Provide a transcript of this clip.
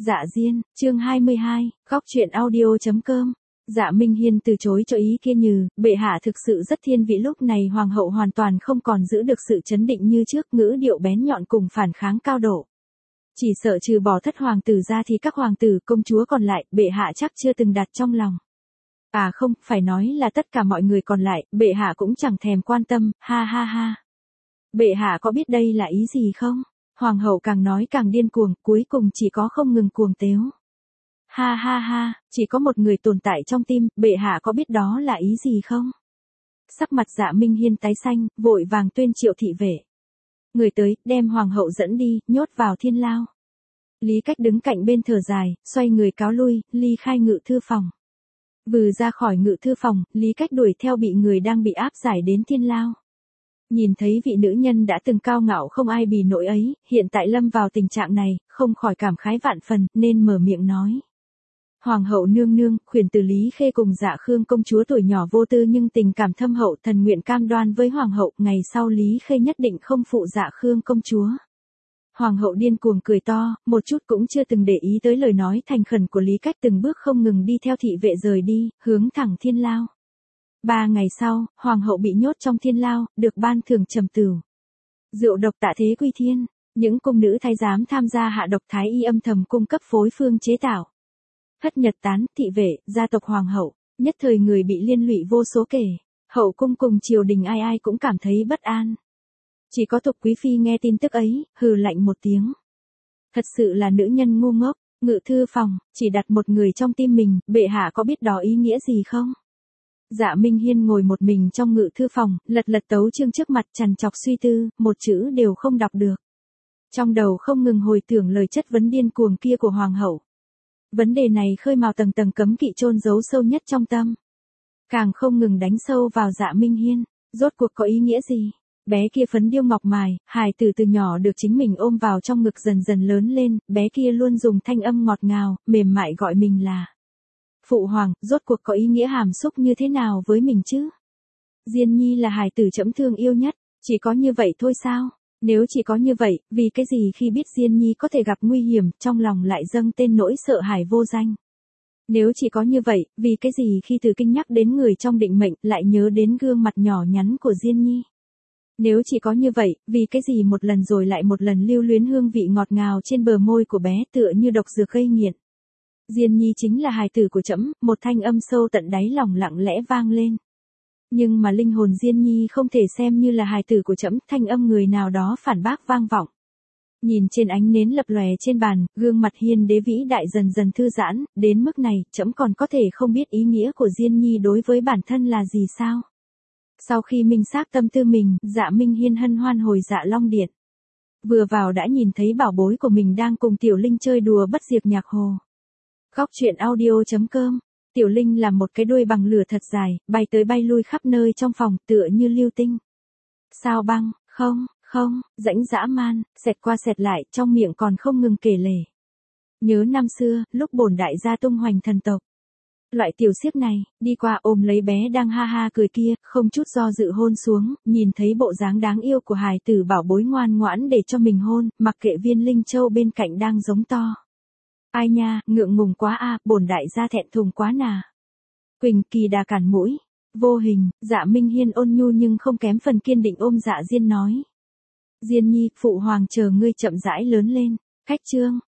Dạ Diên, chương 22, góc truyện audio.com. Dạ Minh Hiên từ chối cho ý kia như, bệ hạ thực sự rất thiên vị. Lúc này hoàng hậu hoàn toàn không còn giữ được sự chấn định như trước, ngữ điệu bén nhọn cùng phản kháng cao độ. Chỉ sợ trừ bỏ thất hoàng tử ra thì các hoàng tử công chúa còn lại, bệ hạ chắc chưa từng đặt trong lòng. À không, phải nói là tất cả mọi người còn lại, bệ hạ cũng chẳng thèm quan tâm, ha ha ha. Bệ hạ có biết đây là ý gì không? Hoàng hậu càng nói càng điên cuồng, cuối cùng chỉ có không ngừng cuồng tếu. Ha ha ha, chỉ có một người tồn tại trong tim, bệ hạ có biết đó là ý gì không? Sắc mặt Dạ Minh Hiên tái xanh, vội vàng tuyên triệu thị vệ. Người tới, đem hoàng hậu dẫn đi, nhốt vào thiên lao. Lý Cách đứng cạnh bên thở dài, xoay người cáo lui, ly khai ngự thư phòng. Vừa ra khỏi ngự thư phòng, Lý Cách đuổi theo bị người đang bị áp giải đến thiên lao. Nhìn thấy vị nữ nhân đã từng cao ngạo không ai bì nổi ấy, hiện tại lâm vào tình trạng này, không khỏi cảm khái vạn phần, nên mở miệng nói. Hoàng hậu nương nương, khuyển tử Lý Khê cùng Dạ Khương công chúa tuổi nhỏ vô tư nhưng tình cảm thâm hậu, thần nguyện cam đoan với hoàng hậu, ngày sau Lý Khê nhất định không phụ Dạ Khương công chúa. Hoàng hậu điên cuồng cười to, một chút cũng chưa từng để ý tới lời nói thành khẩn của Lý Cách, từng bước không ngừng đi theo thị vệ rời đi, hướng thẳng thiên lao. 3 ngày sau, hoàng hậu bị nhốt trong thiên lao, được ban thưởng trầm tửu. Rượu độc tạ thế quy thiên, những cung nữ thái giám tham gia hạ độc thái y âm thầm cung cấp phối phương chế tạo. Hất nhật tán, thị vệ, gia tộc hoàng hậu, nhất thời người bị liên lụy vô số kể. Hậu cung cùng triều đình ai ai cũng cảm thấy bất an. Chỉ có Thục quý phi nghe tin tức ấy, hừ lạnh một tiếng. Thật sự là nữ nhân ngu ngốc. Ngự thư phòng, chỉ đặt một người trong tim mình, bệ hạ có biết đó ý nghĩa gì không? Dạ Minh Hiên ngồi một mình trong ngự thư phòng, lật tấu chương trước mặt, trằn trọc suy tư, một chữ đều không đọc được. Trong đầu không ngừng hồi tưởng lời chất vấn điên cuồng kia của hoàng hậu. Vấn đề này khơi mào tầng tầng cấm kỵ chôn giấu sâu nhất trong tâm. Càng không ngừng đánh sâu vào Dạ Minh Hiên, rốt cuộc có ý nghĩa gì? Bé kia phấn điêu ngọc mài, hài tử từ nhỏ được chính mình ôm vào trong ngực dần dần lớn lên, bé kia luôn dùng thanh âm ngọt ngào, mềm mại gọi mình là Phụ hoàng, rốt cuộc có ý nghĩa hàm xúc như thế nào với mình chứ? Diên Nhi là hài tử trẫm thương yêu nhất, chỉ có như vậy thôi sao? Nếu chỉ có như vậy, vì cái gì khi biết Diên Nhi có thể gặp nguy hiểm, trong lòng lại dâng tên nỗi sợ hãi vô danh? Nếu chỉ có như vậy, vì cái gì khi Từ Kinh nhắc đến người trong định mệnh, lại nhớ đến gương mặt nhỏ nhắn của Diên Nhi? Nếu chỉ có như vậy, vì cái gì một lần rồi lại một lần lưu luyến hương vị ngọt ngào trên bờ môi của bé tựa như độc dược gây nghiện? Diên Nhi chính là hài tử của trẫm, một thanh âm sâu tận đáy lòng lặng lẽ vang lên. Nhưng mà linh hồn Diên Nhi không thể xem như là hài tử của trẫm, thanh âm người nào đó phản bác vang vọng. Nhìn trên ánh nến lập lòe trên bàn, gương mặt Hiên đế vĩ đại dần dần thư giãn, đến mức này, trẫm còn có thể không biết ý nghĩa của Diên Nhi đối với bản thân là gì sao? Sau khi minh xác tâm tư mình, Dạ Minh Hiên hân hoan hồi Dạ Long Điện. Vừa vào đã nhìn thấy bảo bối của mình đang cùng Tiểu Linh chơi đùa bất diệt nhạc hồ. Góc truyện audio.com. Tiểu Linh làm một cái đuôi bằng lửa thật dài, bay tới bay lui khắp nơi trong phòng, tựa như lưu tinh. Sao băng, không, rãnh dã man, xẹt qua xẹt lại, trong miệng còn không ngừng kể lể. Nhớ năm xưa, lúc bổn đại gia tung hoành thần tộc. Loại tiểu xiếc này, đi qua ôm lấy bé đang ha ha cười kia, không chút do dự hôn xuống, nhìn thấy bộ dáng đáng yêu của hài tử bảo bối ngoan ngoãn để cho mình hôn, mặc kệ Viên Linh Châu bên cạnh đang giống to. Ai nha, ngượng ngùng quá a, bổn đại gia thẹn thùng quá nà. Quỳnh Kỳ đà cản mũi. Vô hình, Dạ Minh Hiên ôn nhu nhưng không kém phần kiên định ôm Dạ Diên nói. Diên Nhi, phụ hoàng chờ ngươi chậm rãi lớn lên. Khách chương.